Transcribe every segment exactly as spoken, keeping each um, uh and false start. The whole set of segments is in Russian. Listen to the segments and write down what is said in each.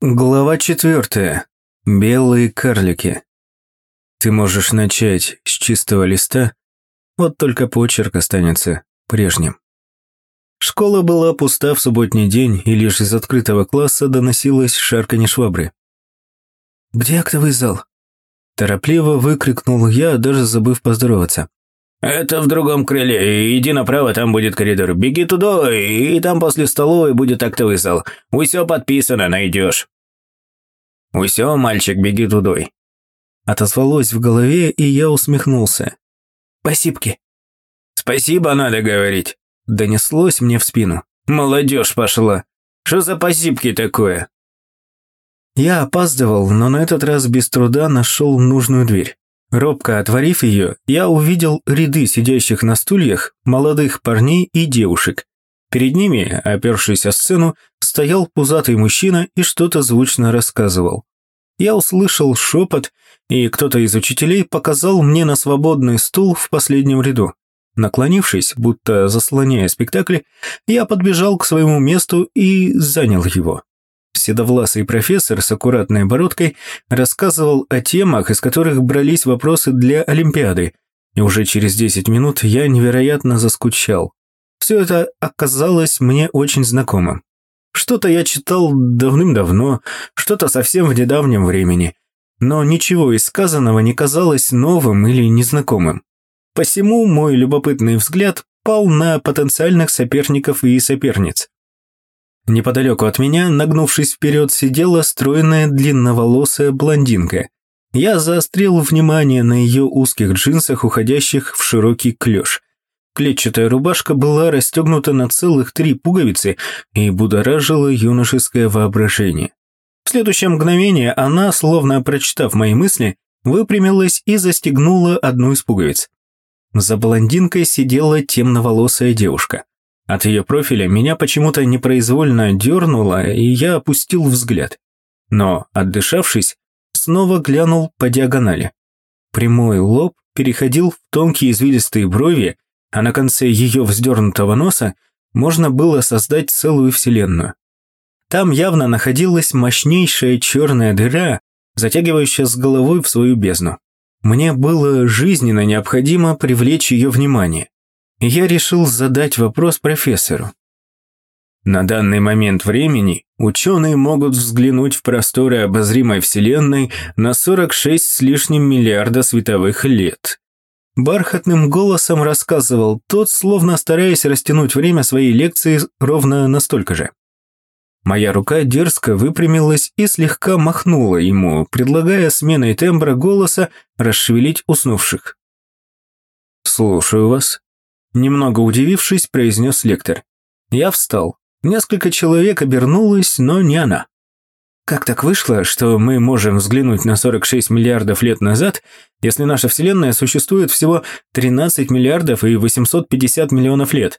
Глава четвертая. Белые карлики. Ты можешь начать с чистого листа, вот только почерк останется прежним. Школа была пуста в субботний день, и лишь из открытого класса доносилось шарканье швабры. «Где актовый зал?» Торопливо выкрикнул я, даже забыв поздороваться. «Это в другом крыле. Иди направо, там будет коридор. Беги туда, и там после столовой будет актовый зал. Усё подписано, найдешь». «Усё, мальчик, беги туда». Отозвалось в голове, и я усмехнулся. «Спасибки». «Спасибо надо говорить», – донеслось мне в спину. «Молодежь пошла. Что за спасибки такое?» Я опаздывал, но на этот раз без труда нашел нужную дверь. Робко отворив ее, я увидел ряды сидящих на стульях молодых парней и девушек. Перед ними, опершись о сцену, стоял пузатый мужчина и что-то звучно рассказывал. Я услышал шепот, и кто-то из учителей показал мне на свободный стул в последнем ряду. Наклонившись, будто заслоняя спектакль, я подбежал к своему месту и занял его. Седовласый профессор с аккуратной бородкой рассказывал о темах, из которых брались вопросы для Олимпиады, и уже через десять минут я невероятно заскучал. Все это оказалось мне очень знакомым. Что-то я читал давным-давно, что-то совсем в недавнем времени, но ничего из сказанного не казалось новым или незнакомым. Посему мой любопытный взгляд пал на потенциальных соперников и соперниц. Неподалеку от меня, нагнувшись вперед, сидела стройная длинноволосая блондинка. Я заострил внимание на ее узких джинсах, уходящих в широкий клеш. Клетчатая рубашка была расстегнута на целых три пуговицы и будоражила юношеское воображение. В следующее мгновение она, словно прочитав мои мысли, выпрямилась и застегнула одну из пуговиц. За блондинкой сидела темноволосая девушка. От ее профиля меня почему-то непроизвольно дернуло, и я опустил взгляд. Но, отдышавшись, снова глянул по диагонали. Прямой лоб переходил в тонкие извилистые брови, а на конце ее вздернутого носа можно было создать целую вселенную. Там явно находилась мощнейшая черная дыра, затягивающая с головой в свою бездну. Мне было жизненно необходимо привлечь ее внимание. Я решил задать вопрос профессору. На данный момент времени ученые могут взглянуть в просторы обозримой Вселенной на сорок шесть с лишним миллиарда световых лет. Бархатным голосом рассказывал тот, словно стараясь растянуть время своей лекции ровно настолько же. Моя рука дерзко выпрямилась и слегка махнула ему, предлагая сменой тембра голоса расшевелить уснувших. «Слушаю вас», – немного удивившись, произнес лектор. Я встал. Несколько человек обернулось, но не она. Как так вышло, что мы можем взглянуть на сорок шесть миллиардов лет назад, если наша Вселенная существует всего тринадцать миллиардов и восемьсот пятьдесят миллионов лет?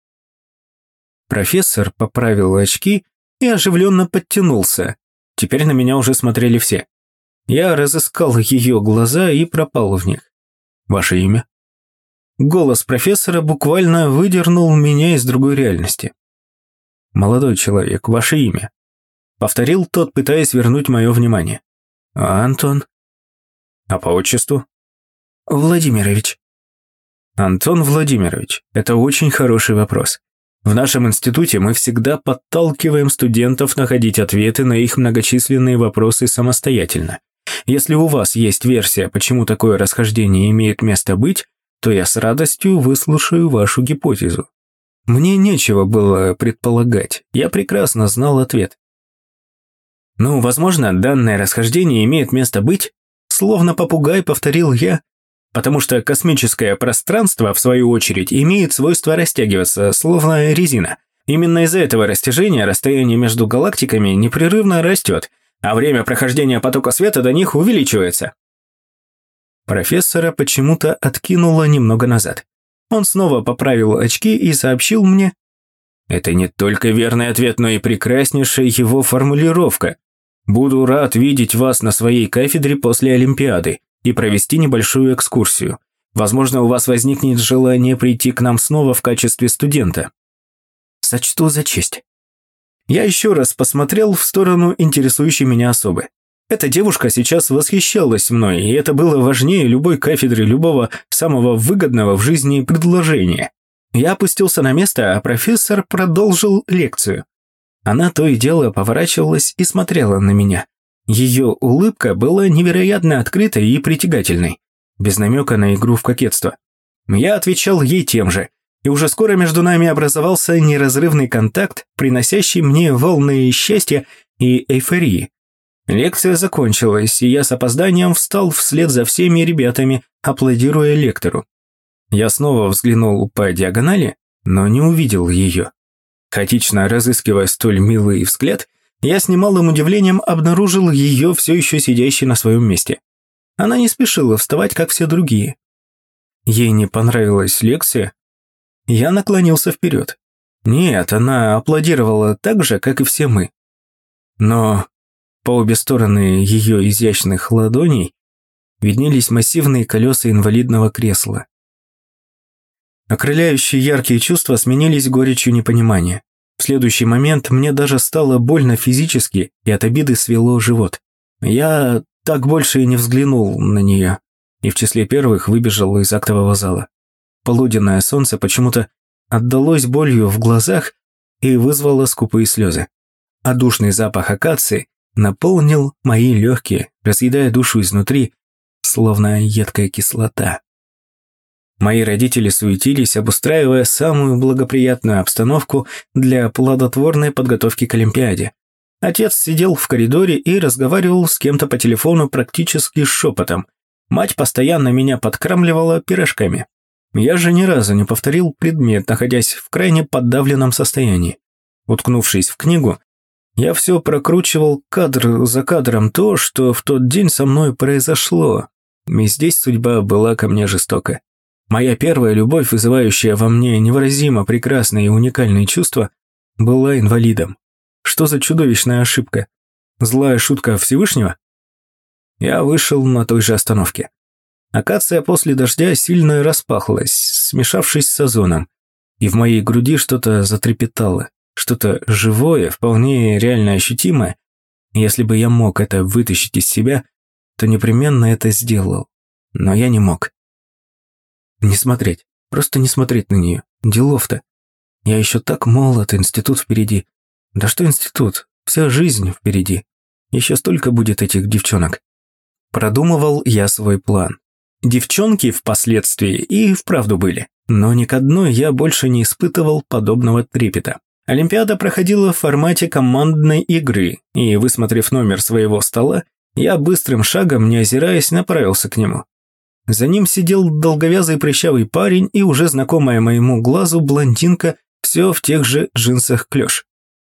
Профессор поправил очки и оживленно подтянулся. Теперь на меня уже смотрели все. Я разыскал ее глаза и пропал в них. Ваше имя? Голос профессора буквально выдернул меня из другой реальности. Молодой человек, ваше имя? Повторил тот, пытаясь вернуть мое внимание. А Антон? А по отчеству? Владимирович. Антон Владимирович, это очень хороший вопрос. В нашем институте мы всегда подталкиваем студентов находить ответы на их многочисленные вопросы самостоятельно. Если у вас есть версия, почему такое расхождение имеет место быть, то я с радостью выслушаю вашу гипотезу. Мне нечего было предполагать, я прекрасно знал ответ. Ну, возможно, данное расхождение имеет место быть, словно попугай повторил я, потому что космическое пространство, в свою очередь, имеет свойство растягиваться, словно резина. Именно из-за этого растяжения расстояние между галактиками непрерывно растет, а время прохождения потока света до них увеличивается. Профессора почему-то откинуло немного назад. Он снова поправил очки и сообщил мне: «Это не только верный ответ, но и прекраснейшая его формулировка. Буду рад видеть вас на своей кафедре после Олимпиады и провести небольшую экскурсию. Возможно, у вас возникнет желание прийти к нам снова в качестве студента». «Сочту за честь». Я еще раз посмотрел в сторону интересующей меня особы. Эта девушка сейчас восхищалась мной, и это было важнее любой кафедры, любого самого выгодного в жизни предложения. Я опустился на место, а профессор продолжил лекцию. Она то и дело поворачивалась и смотрела на меня. Ее улыбка была невероятно открытой и притягательной, без намека на игру в кокетство. Я отвечал ей тем же, и уже скоро между нами образовался неразрывный контакт, приносящий мне волны счастья и эйфории. Лекция закончилась, и я с опозданием встал вслед за всеми ребятами, аплодируя лектору. Я снова взглянул по диагонали, но не увидел ее. Хаотично разыскивая столь милый взгляд, я с немалым удивлением обнаружил ее все еще сидящей на своем месте. Она не спешила вставать, как все другие. Ей не понравилась лекция. Я наклонился вперед. Нет, она аплодировала так же, как и все мы. Но по обе стороны ее изящных ладоней виднелись массивные колеса инвалидного кресла. Окрыляющие яркие чувства сменились горечью непонимания. В следующий момент мне даже стало больно физически, и от обиды свело живот. Я так больше и не взглянул на нее, и в числе первых выбежал из актового зала. Полуденное солнце почему-то отдалось болью в глазах и вызвало скупые слезы. А душный запах акации наполнил мои легкие, разъедая душу изнутри, словно едкая кислота. Мои родители суетились, обустраивая самую благоприятную обстановку для плодотворной подготовки к Олимпиаде. Отец сидел в коридоре и разговаривал с кем-то по телефону практически шепотом. Мать постоянно меня подкармливала пирожками. Я же ни разу не повторил предмет, находясь в крайне подавленном состоянии. Уткнувшись в книгу, я все прокручивал кадр за кадром то, что в тот день со мной произошло. И здесь судьба была ко мне жестока. Моя первая любовь, вызывающая во мне невыразимо прекрасные и уникальные чувства, была инвалидом. Что за чудовищная ошибка? Злая шутка Всевышнего? Я вышел на той же остановке. Акация после дождя сильно распахлась, смешавшись с озоном, и в моей груди что-то затрепетало, что-то живое, вполне реально ощутимое. Если бы я мог это вытащить из себя, то непременно это сделал. Но я не мог. Не смотреть, просто не смотреть на нее. Делов-то. Я еще так молод, институт впереди. Да что институт? Вся жизнь впереди. Еще столько будет этих девчонок. Продумывал я свой план. Девчонки впоследствии и вправду были, но ни к одной я больше не испытывал подобного трепета. Олимпиада проходила в формате командной игры, и, высмотрев номер своего стола, я быстрым шагом, не озираясь, направился к нему. За ним сидел долговязый прыщавый парень и уже знакомая моему глазу блондинка, все в тех же джинсах клеш.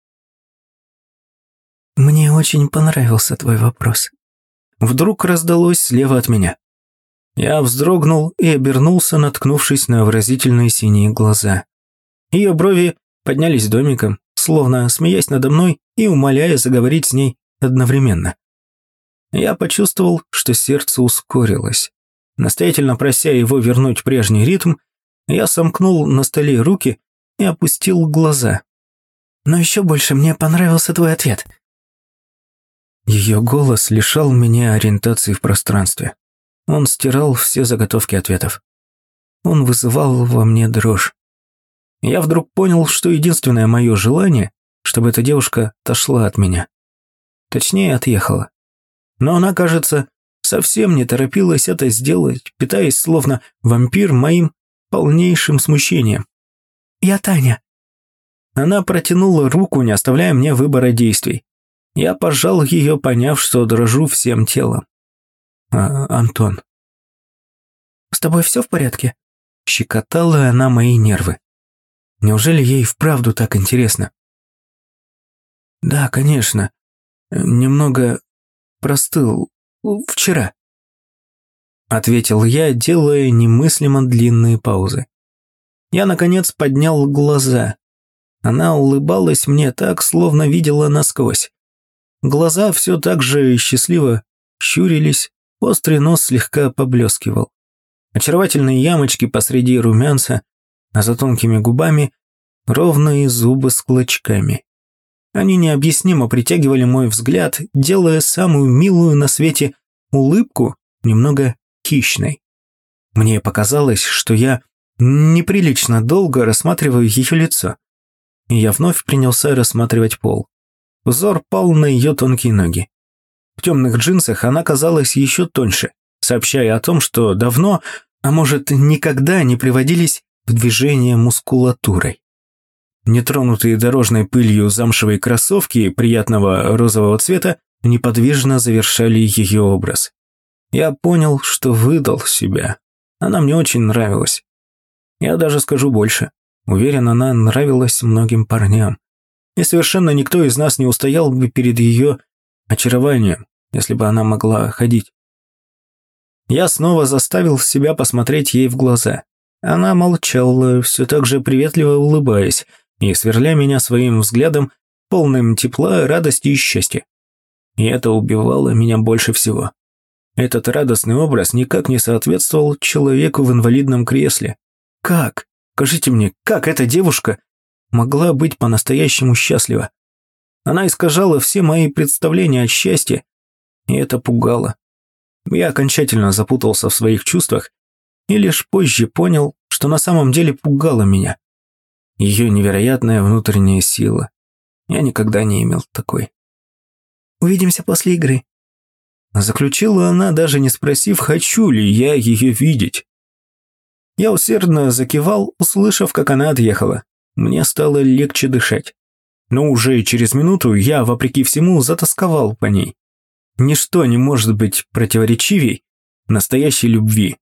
«Мне очень понравился твой вопрос». Вдруг раздалось слева от меня. Я вздрогнул и обернулся, наткнувшись на выразительные синие глаза. Ее брови поднялись домиком, словно смеясь надо мной и умоляя заговорить с ней одновременно. Я почувствовал, что сердце ускорилось. Настоятельно прося его вернуть прежний ритм, я сомкнул на столе руки и опустил глаза. «Но еще больше мне понравился твой ответ». Ее голос лишал меня ориентации в пространстве. Он стирал все заготовки ответов. Он вызывал во мне дрожь. Я вдруг понял, что единственное мое желание, чтобы эта девушка отошла от меня. Точнее, отъехала. Но она, кажется, совсем не торопилась это сделать, питаясь словно вампир моим полнейшим смущением. «Я Таня». Она протянула руку, не оставляя мне выбора действий. Я пожал ее, поняв, что дрожу всем телом. А, Антон. «С тобой все в порядке?» Щекотала она мои нервы. Неужели ей вправду так интересно? «Да, конечно. Немного простыл. Вчера», — ответил я, делая немыслимо длинные паузы. Я, наконец, поднял глаза. Она улыбалась мне так, словно видела насквозь. Глаза все так же счастливо щурились, острый нос слегка поблескивал. Очаровательные ямочки посреди румянца, а за тонкими губами ровные зубы с клочками. Они необъяснимо притягивали мой взгляд, делая самую милую на свете улыбку немного хищной. Мне показалось, что я неприлично долго рассматриваю ее лицо, и я вновь принялся рассматривать пол. Взор пал на ее тонкие ноги. В темных джинсах она казалась еще тоньше, сообщая о том, что давно, а может, никогда не приводились в движение мускулатурой. Нетронутые дорожной пылью замшевые кроссовки приятного розового цвета неподвижно завершали ее образ. Я понял, что выдал себя. Она мне очень нравилась. Я даже скажу больше. Уверен, она нравилась многим парням. И совершенно никто из нас не устоял бы перед ее очарованием, если бы она могла ходить. Я снова заставил себя посмотреть ей в глаза. Она молчала, все так же приветливо улыбаясь и сверля меня своим взглядом, полным тепла, радости и счастья. И это убивало меня больше всего. Этот радостный образ никак не соответствовал человеку в инвалидном кресле. Как? Скажите мне, как эта девушка могла быть по-настоящему счастлива? Она искажала все мои представления о счастье, и это пугало. Я окончательно запутался в своих чувствах и лишь позже понял, что на самом деле пугало меня. Ее невероятная внутренняя сила. Я никогда не имел такой. «Увидимся после игры», — заключила она, даже не спросив, хочу ли я ее видеть. Я усердно закивал, услышав, как она отъехала. Мне стало легче дышать. Но уже через минуту я, вопреки всему, затосковал по ней. Ничто не может быть противоречивей настоящей любви.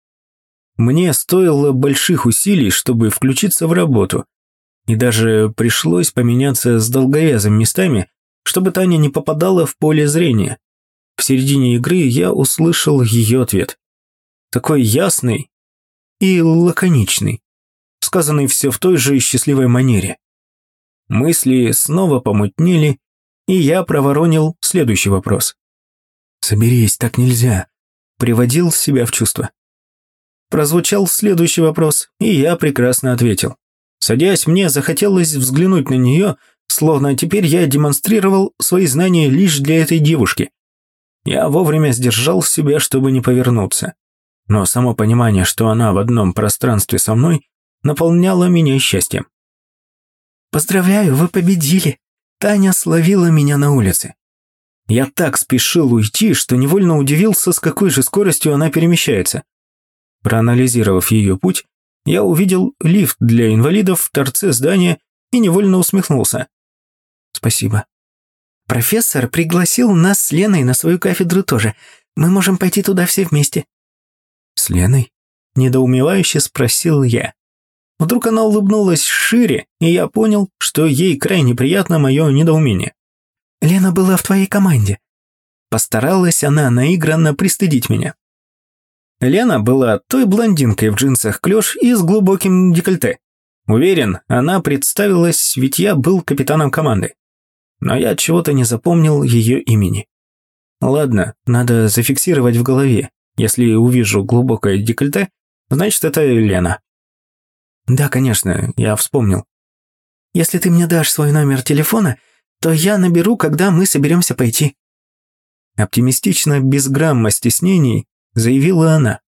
Мне стоило больших усилий, чтобы включиться в работу, и даже пришлось поменяться с долговязым местами, чтобы Таня не попадала в поле зрения. В середине игры я услышал ее ответ. Такой ясный и лаконичный, сказанный все в той же счастливой манере. Мысли снова помутнели, и я проворонил следующий вопрос. «Соберись, так нельзя», приводил себя в чувство. Прозвучал следующий вопрос, и я прекрасно ответил. Садясь, мне захотелось взглянуть на нее, словно теперь я демонстрировал свои знания лишь для этой девушки. Я вовремя сдержал себя, чтобы не повернуться. Но само понимание, что она в одном пространстве со мной, наполняло меня счастьем. «Поздравляю, вы победили!» Таня словила меня на улице. Я так спешил уйти, что невольно удивился, с какой же скоростью она перемещается. Проанализировав ее путь, я увидел лифт для инвалидов в торце здания и невольно усмехнулся. «Спасибо». «Профессор пригласил нас с Леной на свою кафедру тоже. Мы можем пойти туда все вместе». «С Леной?» – недоумевающе спросил я. Вдруг она улыбнулась шире, и я понял, что ей крайне приятно мое недоумение. «Лена была в твоей команде». Постаралась она наигранно пристыдить меня. Лена была той блондинкой в джинсах клеш и с глубоким декольте. Уверен, она представилась, ведь я был капитаном команды. Но я чего-то не запомнил ее имени. Ладно, надо зафиксировать в голове. Если увижу глубокое декольте, значит, это Лена. Да, конечно, я вспомнил. Если ты мне дашь свой номер телефона, то я наберу, когда мы соберемся пойти. Оптимистично, без грамма стеснений, заявила она.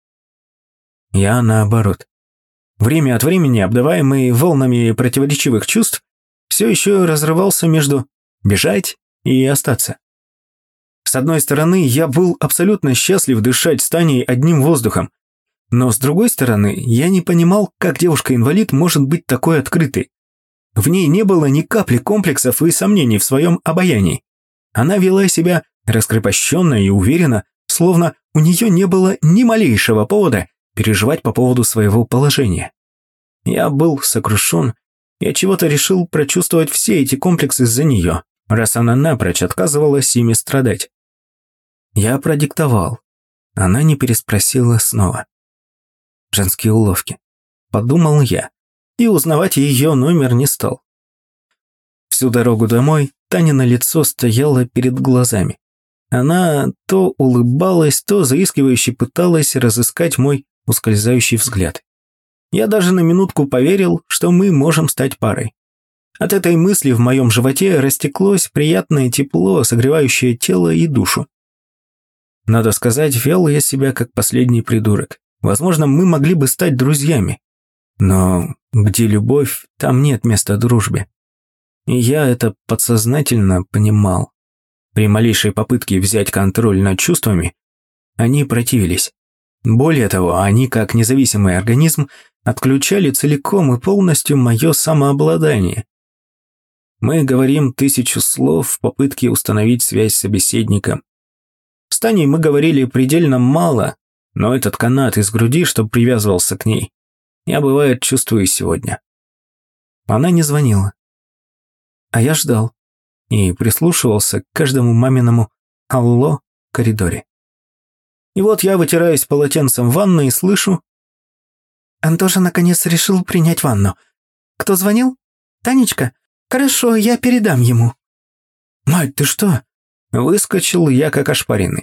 Я наоборот. Время от времени, обдаваемый волнами противоречивых чувств, все еще разрывался между бежать и остаться. С одной стороны, я был абсолютно счастлив дышать с Таней одним воздухом, но с другой стороны, я не понимал, как девушка-инвалид может быть такой открытой. В ней не было ни капли комплексов и сомнений в своем обаянии. Она вела себя раскрепощенно и уверенно, словно у нее не было ни малейшего повода переживать по поводу своего положения. Я был сокрушен, я чего-то решил прочувствовать все эти комплексы за нее, раз она напрочь отказывалась ими страдать. Я продиктовал. Она не переспросила снова. Женские уловки. Подумал я, и узнавать ее номер не стал. Всю дорогу домой Танино лицо стояло перед глазами. Она то улыбалась, то заискивающе пыталась разыскать мой ускользающий взгляд. Я даже на минутку поверил, что мы можем стать парой. От этой мысли в моем животе растеклось приятное тепло, согревающее тело и душу. Надо сказать, вел я себя как последний придурок. Возможно, мы могли бы стать друзьями. Но где любовь, там нет места дружбе. И я это подсознательно понимал. При малейшей попытке взять контроль над чувствами, они противились. Более того, они, как независимый организм, отключали целиком и полностью мое самообладание. Мы говорим тысячу слов в попытке установить связь с собеседником. С Таней мы говорили предельно мало, но этот канат из груди, что привязывался к ней, я, бывает, чувствую сегодня. Она не звонила. А я ждал и прислушивался к каждому маминому «алло» в коридоре. И вот я вытираюсь полотенцем в ванной и слышу: «Антоша наконец решил принять ванну. Кто звонил? Танечка? Хорошо, я передам ему». «Мать, ты что?» Выскочил я как ошпаренный.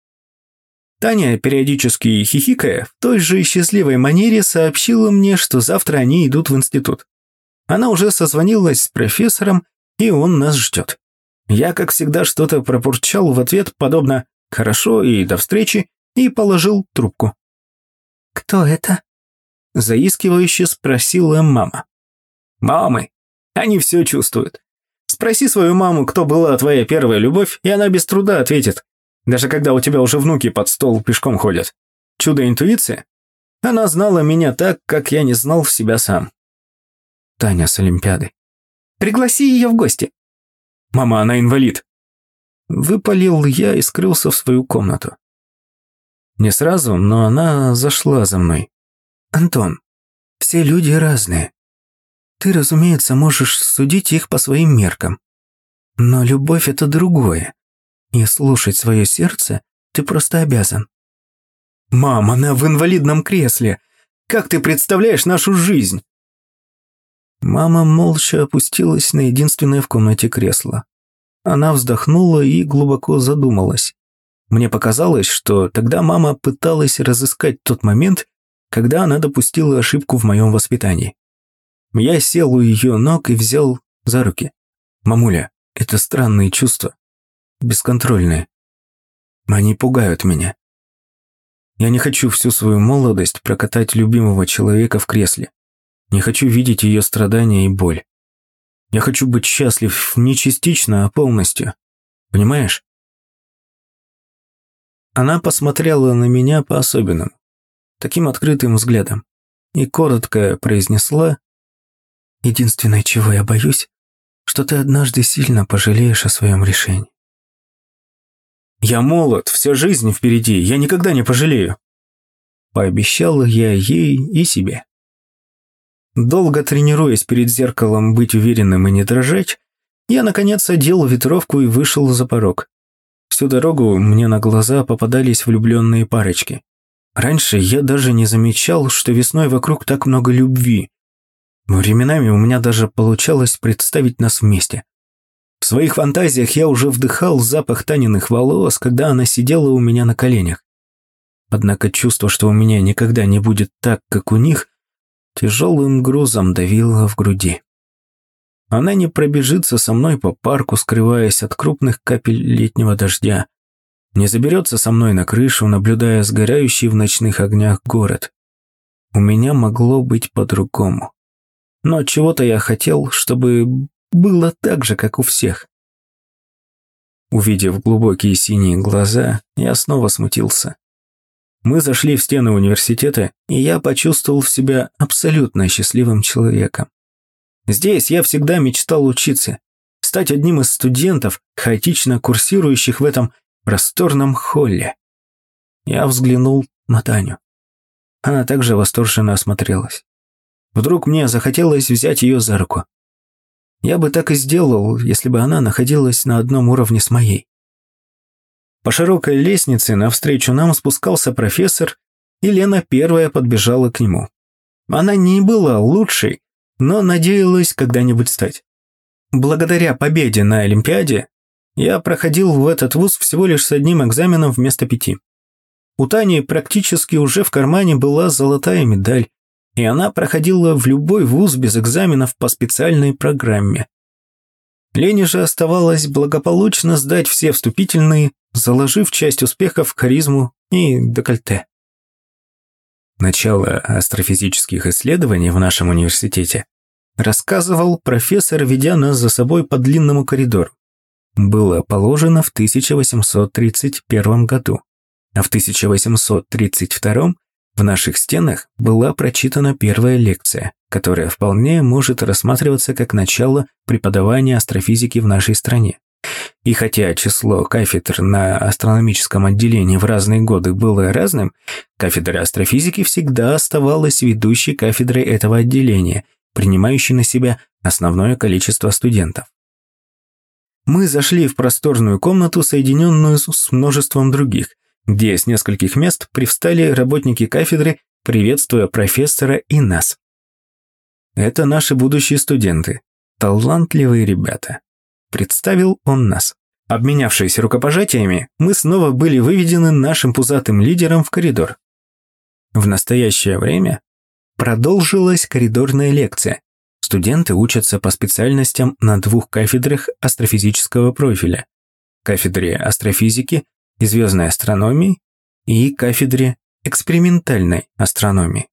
Таня, периодически хихикая, в той же счастливой манере сообщила мне, что завтра они идут в институт. Она уже созвонилась с профессором, и он нас ждет. Я, как всегда, что-то пробурчал в ответ, подобно «хорошо» и «до встречи», и положил трубку. «Кто это?» – заискивающе спросила мама. «Мамы, они все чувствуют. Спроси свою маму, кто была твоя первая любовь, и она без труда ответит. Даже когда у тебя уже внуки под стол пешком ходят. Чудо интуиции? Она знала меня так, как я не знал в себя сам». Таня с Олимпиады. «Пригласи ее в гости». «Мама, она инвалид». Выпалил я и скрылся в свою комнату. Не сразу, но она зашла за мной. «Антон, все люди разные. Ты, разумеется, можешь судить их по своим меркам. Но любовь – это другое. И слушать свое сердце ты просто обязан». «Мам, она в инвалидном кресле. Как ты представляешь нашу жизнь?» Мама молча опустилась на единственное в комнате кресло. Она вздохнула и глубоко задумалась. Мне показалось, что тогда мама пыталась разыскать тот момент, когда она допустила ошибку в моем воспитании. Я сел у ее ног и взял за руки. «Мамуля, это странные чувства. Бесконтрольные. Они пугают меня. Я не хочу всю свою молодость прокатать любимого человека в кресле. Не хочу видеть ее страдания и боль. Я хочу быть счастлив не частично, а полностью. Понимаешь?» Она посмотрела на меня по-особенному, таким открытым взглядом, и коротко произнесла: «Единственное, чего я боюсь, что ты однажды сильно пожалеешь о своем решении». «Я молод, вся жизнь впереди, я никогда не пожалею», – пообещал я ей и себе. Долго тренируясь перед зеркалом быть уверенным и не дрожать, я, наконец, одел ветровку и вышел за порог. Всю дорогу мне на глаза попадались влюбленные парочки. Раньше я даже не замечал, что весной вокруг так много любви. Временами у меня даже получалось представить нас вместе. В своих фантазиях я уже вдыхал запах Таниных волос, когда она сидела у меня на коленях. Однако чувство, что у меня никогда не будет так, как у них, тяжелым грузом давило в груди. Она не пробежится со мной по парку, скрываясь от крупных капель летнего дождя, не заберется со мной на крышу, наблюдая сгорающий в ночных огнях город. У меня могло быть по-другому. Но чего-то я хотел, чтобы было так же, как у всех. Увидев глубокие синие глаза, я снова смутился. Мы зашли в стены университета, и я почувствовал себя абсолютно счастливым человеком. Здесь я всегда мечтал учиться, стать одним из студентов, хаотично курсирующих в этом просторном холле. Я взглянул на Таню. Она также восторженно осмотрелась. Вдруг мне захотелось взять ее за руку. Я бы так и сделал, если бы она находилась на одном уровне с моей. По широкой лестнице навстречу нам спускался профессор, и Лена первая подбежала к нему. Она не была лучшей, но надеялась когда-нибудь стать. Благодаря победе на Олимпиаде я проходил в этот вуз всего лишь с одним экзаменом вместо пяти. У Тани практически уже в кармане была золотая медаль, и она проходила в любой вуз без экзаменов по специальной программе. Лене же оставалось благополучно сдать все вступительные, заложив часть успехов в харизму и декольте. Начало астрофизических исследований в нашем университете рассказывал профессор, ведя нас за собой по длинному коридору. Было положено в тысяча восемьсот тридцать первом году, а в тысяча восемьсот тридцать втором в наших стенах была прочитана первая лекция, которая вполне может рассматриваться как начало преподавания астрофизики в нашей стране. И хотя число кафедр на астрономическом отделении в разные годы было разным, кафедра астрофизики всегда оставалась ведущей кафедрой этого отделения, принимающей на себя основное количество студентов. Мы зашли в просторную комнату, соединенную с множеством других, где с нескольких мест привстали работники кафедры, приветствуя профессора и нас. Это наши будущие студенты, талантливые ребята. Представил он нас. Обменявшись рукопожатиями, мы снова были выведены нашим пузатым лидером в коридор. В настоящее время продолжилась коридорная лекция. Студенты учатся по специальностям на двух кафедрах астрофизического профиля. Кафедре астрофизики и звездной астрономии и кафедре экспериментальной астрономии.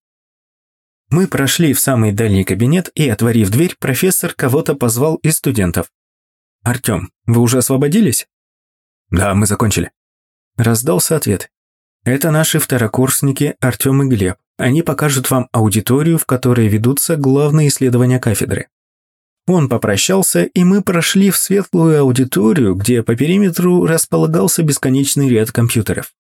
Мы прошли в самый дальний кабинет, и, отворив дверь, профессор кого-то позвал из студентов. «Артем, вы уже освободились?» «Да, мы закончили», – раздался ответ. «Это наши второкурсники Артем и Глеб. Они покажут вам аудиторию, в которой ведутся главные исследования кафедры». Он попрощался, и мы прошли в светлую аудиторию, где по периметру располагался бесконечный ряд компьютеров.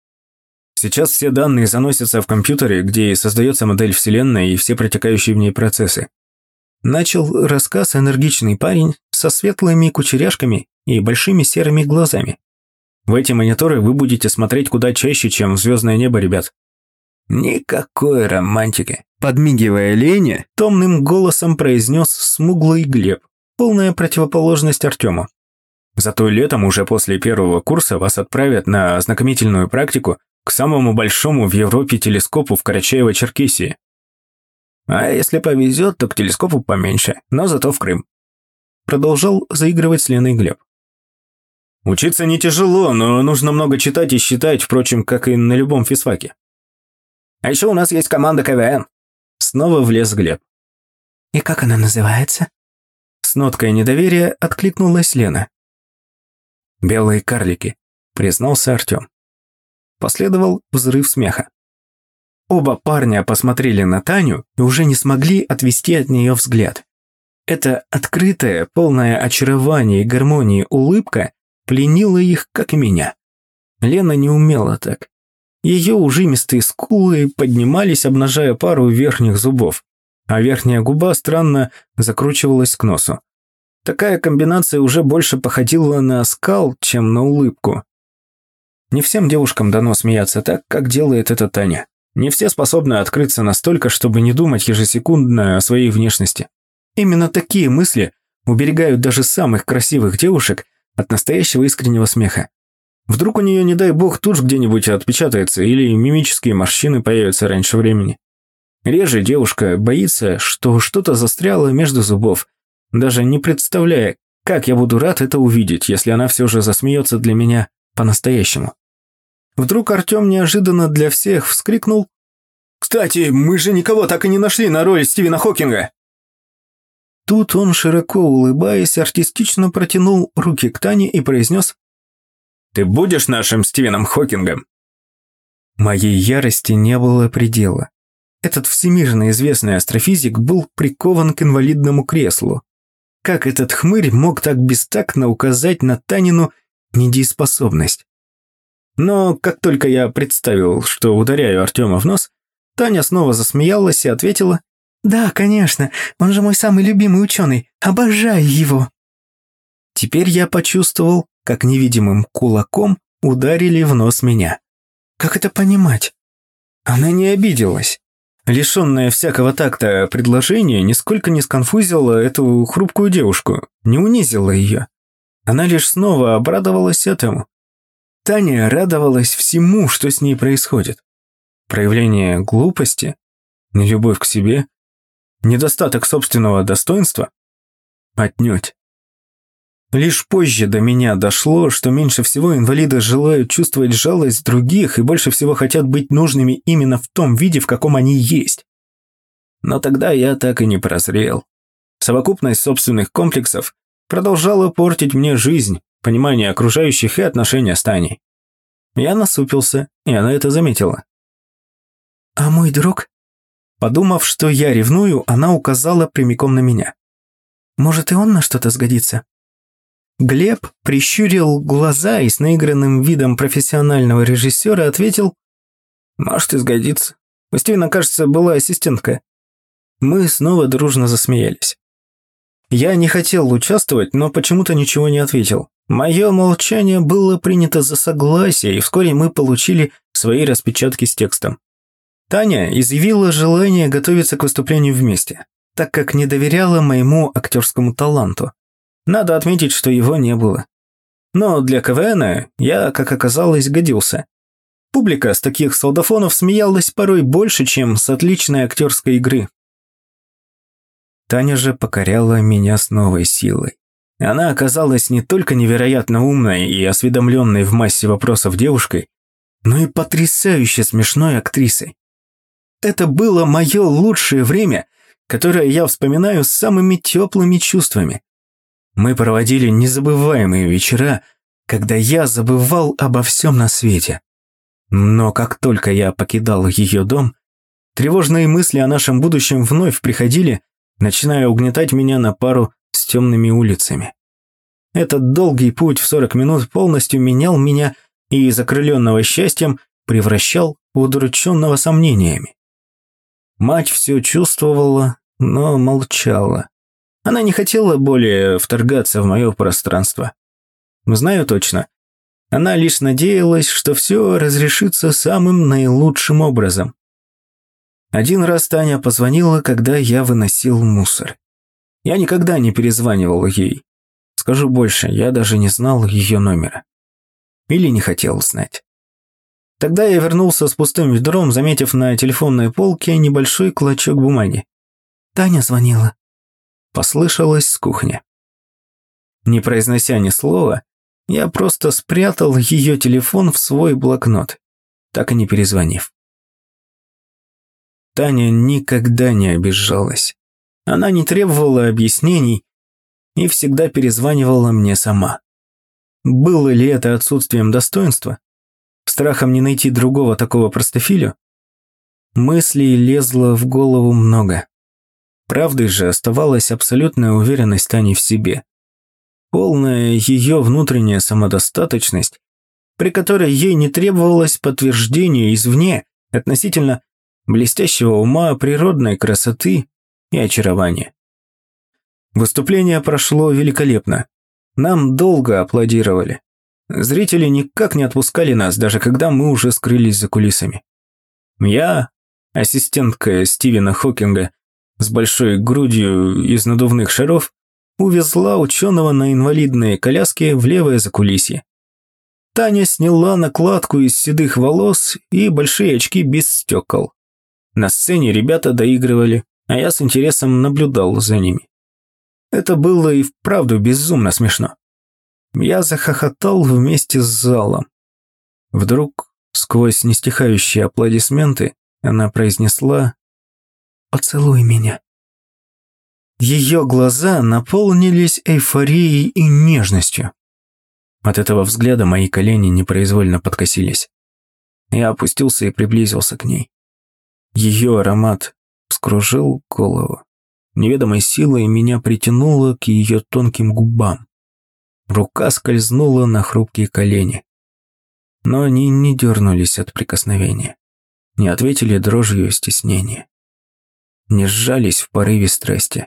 Сейчас все данные заносятся в компьютере, где и создается модель Вселенной и все протекающие в ней процессы. Начал рассказ энергичный парень со светлыми кучеряшками и большими серыми глазами. В эти мониторы вы будете смотреть куда чаще, чем в звездное небо, ребят. Никакой романтики. Подмигивая Лене, томным голосом произнес смуглый Глеб, полная противоположность Артему. Зато летом, уже после первого курса, вас отправят на ознакомительную практику к самому большому в Европе телескопу в Карачаево-Черкесии. А если повезет, то к телескопу поменьше, но зато в Крым. Продолжал заигрывать с Леной Глеб. Учиться не тяжело, но нужно много читать и считать, впрочем, как и на любом физфаке. А еще у нас есть команда КВН. Снова влез Глеб. И как она называется? С ноткой недоверия откликнулась Лена. «Белые карлики», признался Артем. Последовал взрыв смеха. Оба парня посмотрели на Таню и уже не смогли отвести от нее взгляд. Эта открытая, полная очарования и гармонии улыбка пленила их, как и меня. Лена не умела так. Ее ужимистые скулы поднимались, обнажая пару верхних зубов, а верхняя губа странно закручивалась к носу. Такая комбинация уже больше походила на оскал, чем на улыбку. Не всем девушкам дано смеяться так, как делает это Таня. Не все способны открыться настолько, чтобы не думать ежесекундно о своей внешности. Именно такие мысли уберегают даже самых красивых девушек от настоящего искреннего смеха. Вдруг у нее, не дай бог, тушь где-нибудь отпечатается или мимические морщины появятся раньше времени. Реже девушка боится, что что-то застряло между зубов, даже не представляя, как я буду рад это увидеть, если она все же засмеется для меня по-настоящему. Вдруг Артем неожиданно для всех вскрикнул: «Кстати, мы же никого так и не нашли на роль Стивена Хокинга!» Тут он, широко улыбаясь, артистично протянул руки к Тане и произнес: «Ты будешь нашим Стивеном Хокингом?» Моей ярости не было предела. Этот всемирно известный астрофизик был прикован к инвалидному креслу. Как этот хмырь мог так бестактно указать на Танину недееспособность? Но как только я представил, что ударяю Артема в нос, Таня снова засмеялась и ответила: «Да, конечно, он же мой самый любимый ученый, обожаю его». Теперь я почувствовал, как невидимым кулаком ударили в нос меня. Как это понимать? Она не обиделась. Лишенное всякого такта предложение нисколько не сконфузило эту хрупкую девушку, не унизило ее. Она лишь снова обрадовалась этому. Таня радовалась всему, что с ней происходит. Проявление глупости? Нелюбовь к себе? Недостаток собственного достоинства? Отнюдь. Лишь позже до меня дошло, что меньше всего инвалиды желают чувствовать жалость других и больше всего хотят быть нужными именно в том виде, в каком они есть. Но тогда я так и не прозрел. Совокупность собственных комплексов продолжала портить мне жизнь, понимание окружающих и отношения с Таней. Я насупился, и она это заметила. «А мой друг?» Подумав, что я ревную, она указала прямиком на меня. «Может, и он на что-то сгодится?» Глеб прищурил глаза и с наигранным видом профессионального режиссера ответил: «Может, и сгодится. У Стивена, кажется, была ассистентка». Мы снова дружно засмеялись. Я не хотел участвовать, но почему-то ничего не ответил. Мое молчание было принято за согласие, и вскоре мы получили свои распечатки с текстом. Таня изъявила желание готовиться к выступлению вместе, так как не доверяла моему актерскому таланту. Надо отметить, что его не было. Но для КВНа я, как оказалось, годился. Публика с таких солдафонов смеялась порой больше, чем с отличной актерской игры. Таня же покоряла меня с новой силой. Она оказалась не только невероятно умной и осведомленной в массе вопросов девушкой, но и потрясающе смешной актрисой. Это было мое лучшее время, которое я вспоминаю с самыми теплыми чувствами. Мы проводили незабываемые вечера, когда я забывал обо всем на свете. Но как только я покидал ее дом, тревожные мысли о нашем будущем вновь приходили, начиная угнетать меня на пару с темными улицами. Этот долгий путь в сорок минут полностью менял меня и из окрыленного счастьем превращал в удрученного сомнениями. Мать все чувствовала, но молчала. Она не хотела более вторгаться в мое пространство. Знаю точно. Она лишь надеялась, что все разрешится самым наилучшим образом. Один раз Таня позвонила, когда я выносил мусор. Я никогда не перезванивал ей. Скажу больше, я даже не знал ее номера. Или не хотел знать. Тогда я вернулся с пустым ведром, заметив на телефонной полке небольшой клочок бумаги. «Таня звонила», – послышалось с кухни. Не произнося ни слова, я просто спрятал ее телефон в свой блокнот, так и не перезвонив. Таня никогда не обижалась. Она не требовала объяснений и всегда перезванивала мне сама. Было ли это отсутствием достоинства? Страхом не найти другого такого простофилю? Мыслей лезло в голову много. Правдой же оставалась абсолютная уверенность Тани в себе. Полная ее внутренняя самодостаточность, при которой ей не требовалось подтверждения извне относительно блестящего ума, природной красоты и очарования. Выступление прошло великолепно. Нам долго аплодировали. Зрители никак не отпускали нас, даже когда мы уже скрылись за кулисами. Я, ассистентка Стивена Хокинга с большой грудью из надувных шаров, увезла ученого на инвалидной коляске в левое закулисье. Таня сняла накладку из седых волос и большие очки без стекол. На сцене ребята доигрывали, а я с интересом наблюдал за ними. Это было и вправду безумно смешно. Я захохотал вместе с залом. Вдруг, сквозь нестихающие аплодисменты, она произнесла: «Поцелуй меня». Ее глаза наполнились эйфорией и нежностью. От этого взгляда мои колени непроизвольно подкосились. Я опустился и приблизился к ней. Ее аромат вскружил голову. Неведомой силой меня притянуло к ее тонким губам. Рука скользнула на хрупкие колени. Но они не дернулись от прикосновения, не ответили дрожью стеснения, не сжались в порыве страсти.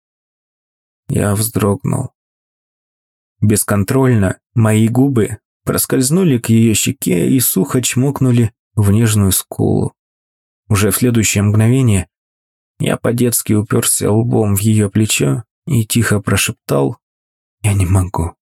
Я вздрогнул. Бесконтрольно мои губы проскользнули к ее щеке и сухо чмокнули в нежную скулу. Уже в следующее мгновение я по-детски уперся лбом в ее плечо и тихо прошептал: «Я не могу».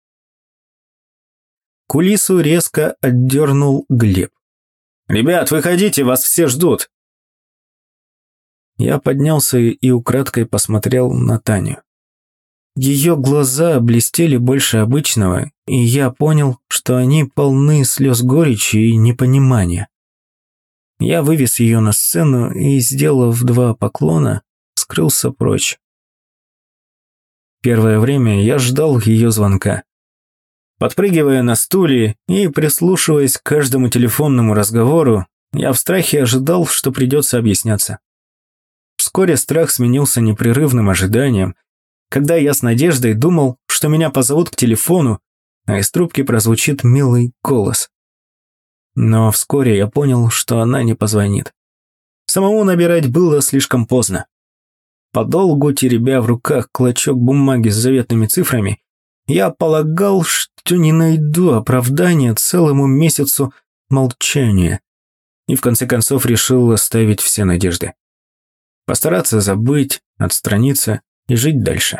Кулису резко отдернул Глеб. «Ребят, выходите, вас все ждут!» Я поднялся и украдкой посмотрел на Таню. Ее глаза блестели больше обычного, и я понял, что они полны слез горечи и непонимания. Я вывез ее на сцену и, сделав два поклона, скрылся прочь. Первое время я ждал ее звонка. Подпрыгивая на стуле и прислушиваясь к каждому телефонному разговору, я в страхе ожидал, что придется объясняться. Вскоре страх сменился непрерывным ожиданием, когда я с надеждой думал, что меня позовут к телефону, а из трубки прозвучит милый голос. Но вскоре я понял, что она не позвонит. Самому набирать было слишком поздно. Подолгу теребя в руках клочок бумаги с заветными цифрами, я полагал, что не найду оправдания целому месяцу молчания, и в конце концов решил оставить все надежды. Постараться забыть, отстраниться и жить дальше.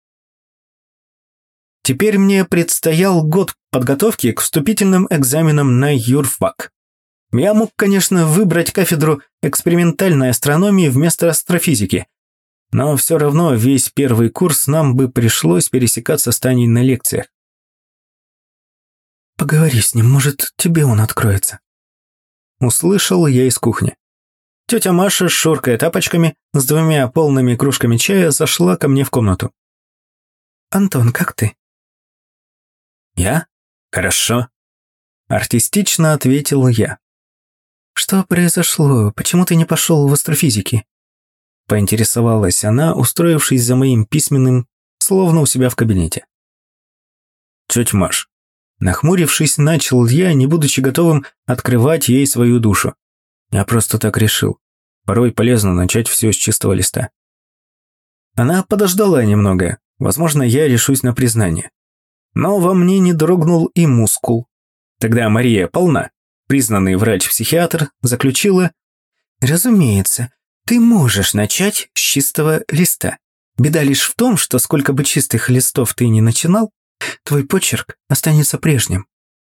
Теперь мне предстоял год подготовки к вступительным экзаменам на юрфак. Я мог, конечно, выбрать кафедру экспериментальной астрономии вместо астрофизики, но все равно весь первый курс нам бы пришлось пересекаться с Таней на лекциях. «Поговори с ним, может, тебе он откроется», — услышал я из кухни. Тетя Маша, шуркая тапочками, с двумя полными кружками чая, зашла ко мне в комнату. «Антон, как ты?» «Я? Хорошо», — артистично ответил я. «Что произошло? Почему ты не пошел в астрофизики?» Поинтересовалась она, устроившись за моим письменным, словно у себя в кабинете. «Тетя Маш», нахмурившись, начал я, не будучи готовым открывать ей свою душу. Я просто так решил. Порой полезно начать все с чистого листа. Она подождала немного. Возможно, я решусь на признание. Но во мне не дрогнул и мускул. Тогда Мария Полна, признанный врач-психиатр, заключила: «Разумеется, ты можешь начать с чистого листа. Беда лишь в том, что сколько бы чистых листов ты ни начинал, твой почерк останется прежним».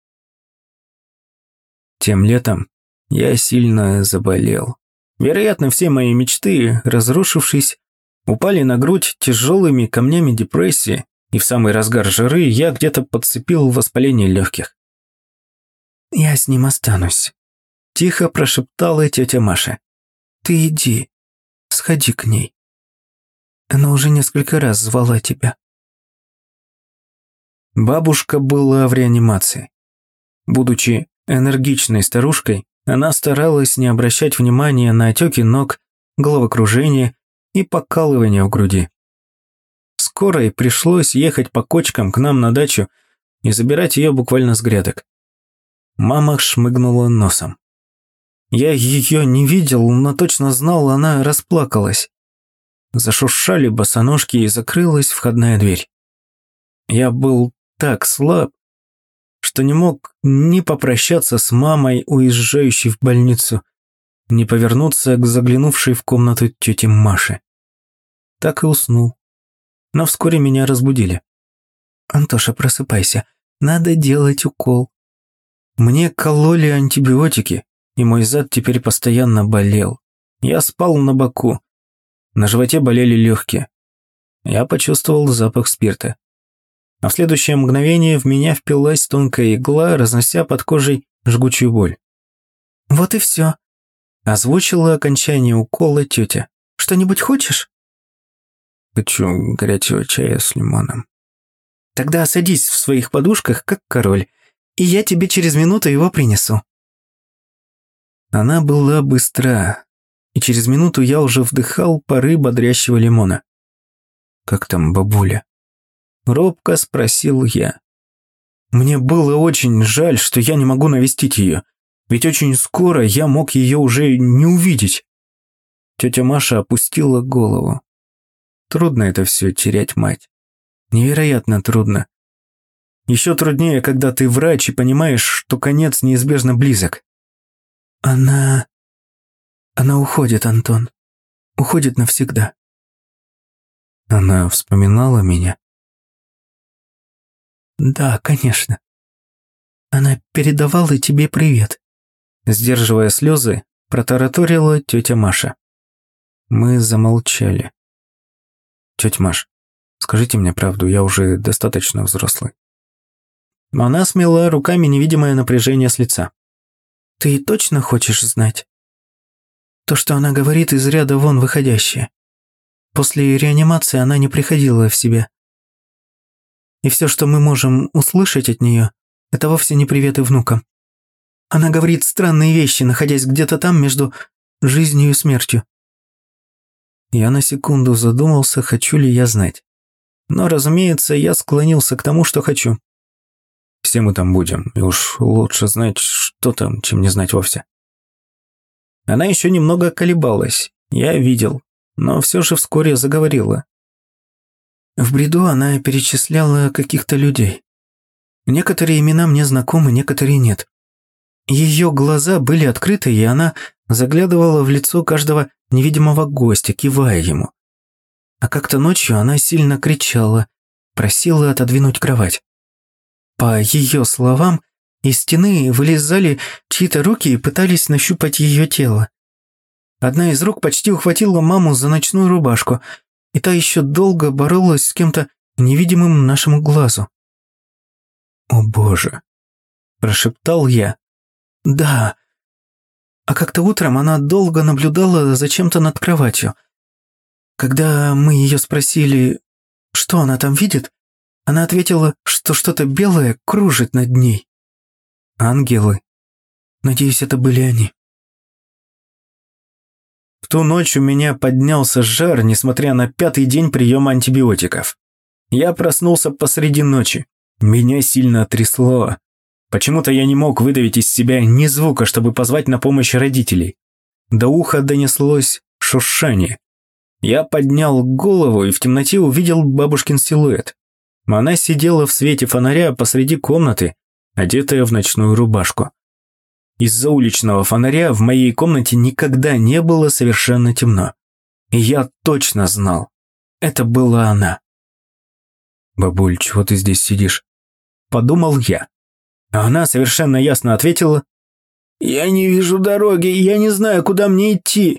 Тем летом я сильно заболел. Вероятно, все мои мечты, разрушившись, упали на грудь тяжелыми камнями депрессии, и в самый разгар жары я где-то подцепил воспаление легких. «Я с ним останусь», – тихо прошептала тетя Маша. «Ты иди, сходи к ней. Она уже несколько раз звала тебя». Бабушка была в реанимации. Будучи энергичной старушкой, она старалась не обращать внимания на отеки ног, головокружение и покалывание в груди. Скорой пришлось ехать по кочкам к нам на дачу и забирать ее буквально с грядок. Мама шмыгнула носом. Я ее не видел, но точно знал, она расплакалась. Зашуршали босоножки и закрылась входная дверь. Я был так слаб, что не мог ни попрощаться с мамой, уезжающей в больницу, ни повернуться к заглянувшей в комнату тете Маше. Так и уснул. Но вскоре меня разбудили. «Антоша, просыпайся, надо делать укол». Мне кололи антибиотики, и мой зад теперь постоянно болел. Я спал на боку. На животе болели легкие. Я почувствовал запах спирта. А в следующее мгновение в меня впилась тонкая игла, разнося под кожей жгучую боль. «Вот и все», – озвучила окончание укола тетя. «Что-нибудь хочешь?» «Хочу горячего чая с лимоном». «Тогда садись в своих подушках, как король, и я тебе через минуту его принесу». Она была быстра, и через минуту я уже вдыхал пары бодрящего лимона. «Как там бабуля?» – робко спросил я. Мне было очень жаль, что я не могу навестить ее, ведь очень скоро я мог ее уже не увидеть. Тетя Маша опустила голову. Трудно это все, терять мать. Невероятно трудно. Еще труднее, когда ты врач и понимаешь, что конец неизбежно близок. Она... Она уходит, Антон. Уходит навсегда. Она вспоминала меня? Да, конечно. Она передавала тебе привет. Сдерживая слезы, протараторила тетя Маша. Мы замолчали. «Тетя Маш, скажите мне правду, я уже достаточно взрослый». Она смела руками невидимое напряжение с лица. «Ты точно хочешь знать? То, что она говорит, из ряда вон выходящее. После реанимации она не приходила в себя. И все, что мы можем услышать от нее, это вовсе не приветы внукам. Она говорит странные вещи, находясь где-то там между жизнью и смертью». Я на секунду задумался, хочу ли я знать. Но, разумеется, я склонился к тому, что хочу. Все мы там будем, и уж лучше знать, что там, чем не знать вовсе. Она еще немного колебалась, я видел, но все же вскоре заговорила. В бреду она перечисляла каких-то людей. Некоторые имена мне знакомы, некоторые нет. Ее глаза были открыты, и она заглядывала в лицо каждого невидимого гостя, кивая ему. А как-то ночью она сильно кричала, просила отодвинуть кровать. По ее словам, из стены вылезали чьи-то руки и пытались нащупать ее тело. Одна из рук почти ухватила маму за ночную рубашку, и та еще долго боролась с кем-то невидимым нашему глазу. «О боже!» – прошептал я. «Да». А как-то утром она долго наблюдала за чем-то над кроватью. Когда мы ее спросили, что она там видит, она ответила, что что-то белое кружит над ней. Ангелы. Надеюсь, это были они. В ту ночь у меня поднялся жар, несмотря на пятый день приема антибиотиков. Я проснулся посреди ночи. Меня сильно трясло. Почему-то я не мог выдавить из себя ни звука, чтобы позвать на помощь родителей. До уха донеслось шуршание. Я поднял голову и в темноте увидел бабушкин силуэт. Она сидела в свете фонаря посреди комнаты, одетая в ночную рубашку. Из-за уличного фонаря в моей комнате никогда не было совершенно темно. И я точно знал, это была она. «Бабуль, чего ты здесь сидишь?» – подумал я. А она совершенно ясно ответила: «Я не вижу дороги, я не знаю, куда мне идти».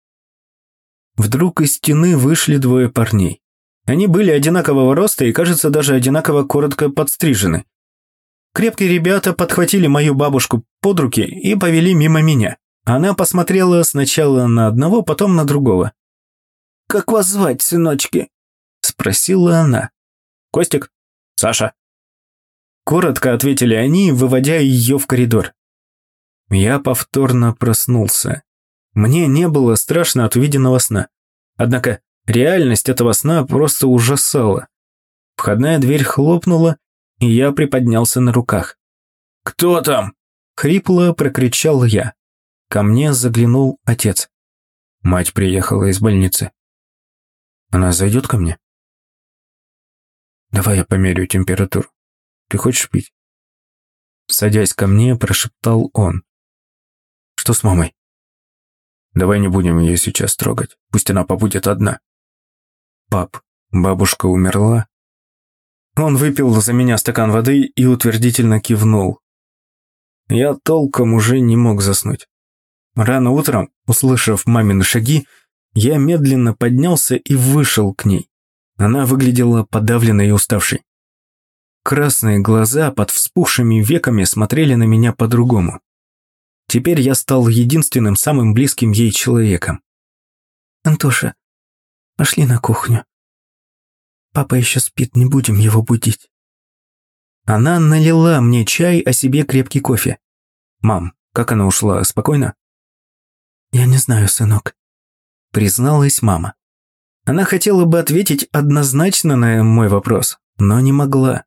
Вдруг из стены вышли двое парней. Они были одинакового роста и, кажется, даже одинаково коротко подстрижены. Крепкие ребята подхватили мою бабушку под руки и повели мимо меня. Она посмотрела сначала на одного, потом на другого. «Как вас звать, сыночки?» – спросила она. «Костик? Саша?» Коротко ответили они, выводя ее в коридор. Я повторно проснулся. Мне не было страшно от увиденного сна. Однако реальность этого сна просто ужасала. Входная дверь хлопнула, и я приподнялся на руках. «Кто там?» – хрипло прокричал я. Ко мне заглянул отец. Мать приехала из больницы. «Она зайдет ко мне?» «Давай я померяю температуру. Ты хочешь пить?» Садясь ко мне, прошептал он. «Что с мамой?» «Давай не будем ее сейчас трогать. Пусть она побудет одна». «Пап, бабушка умерла?» Он выпил за меня стакан воды и утвердительно кивнул. Я толком уже не мог заснуть. Рано утром, услышав мамины шаги, я медленно поднялся и вышел к ней. Она выглядела подавленной и уставшей. Красные глаза под вспухшими веками смотрели на меня по-другому. Теперь я стал единственным самым близким ей человеком. «Антоша, пошли на кухню. Папа еще спит, не будем его будить». Она налила мне чай, а себе крепкий кофе. «Мам, как она ушла, спокойно?» «Я не знаю, сынок», — призналась мама. Она хотела бы ответить однозначно на мой вопрос, но не могла.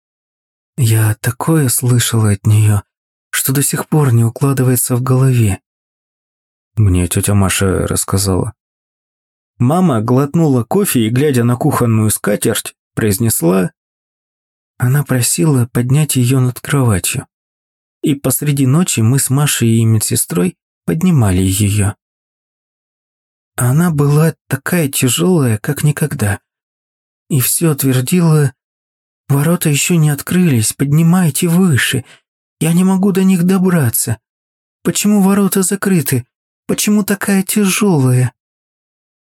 Я такое слышала от нее, что до сих пор не укладывается в голове. Мне тетя Маша рассказала. Мама глотнула кофе и, глядя на кухонную скатерть, произнесла: она просила поднять ее над кроватью. И посреди ночи мы с Машей и медсестрой поднимали ее. Она была такая тяжелая, как никогда. И все твердила: ворота еще не открылись, поднимайте выше. Я не могу до них добраться. Почему ворота закрыты? Почему такая тяжелая?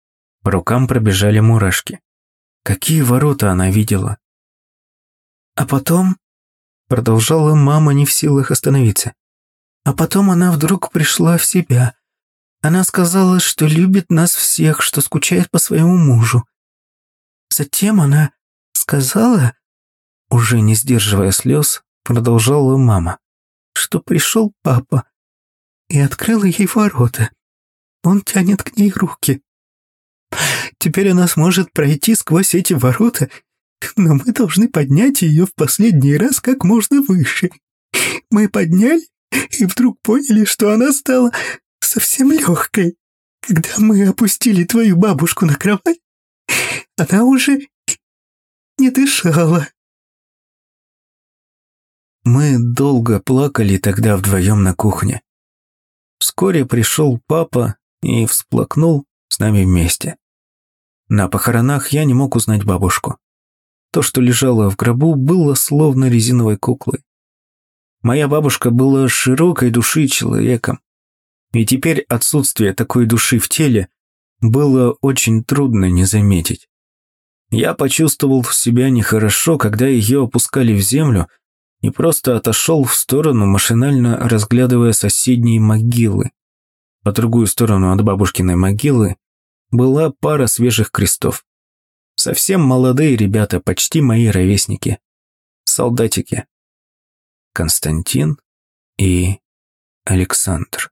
По рукам пробежали мурашки. Какие ворота она видела? А потом, продолжала мама, не в силах остановиться, а потом она вдруг пришла в себя. Она сказала, что любит нас всех, что скучает по своему мужу. Затем она сказала, уже не сдерживая слез, продолжала мама, что пришел папа и открыл ей ворота. Он тянет к ней руки. Теперь она сможет пройти сквозь эти ворота, но мы должны поднять ее в последний раз как можно выше. Мы подняли и вдруг поняли, что она стала совсем легкой. Когда мы опустили твою бабушку на кровать, она уже не дышала. Мы долго плакали тогда вдвоем на кухне. Вскоре пришел папа и всплакнул с нами вместе. На похоронах я не мог узнать бабушку. То, что лежало в гробу, было словно резиновой куклой. Моя бабушка была широкой души человеком. И теперь отсутствие такой души в теле было очень трудно не заметить. Я почувствовал себя нехорошо, когда ее опускали в землю, и просто отошел в сторону, машинально разглядывая соседние могилы. По другую сторону от бабушкиной могилы была пара свежих крестов. Совсем молодые ребята, почти мои ровесники. Солдатики. Константин и Александр.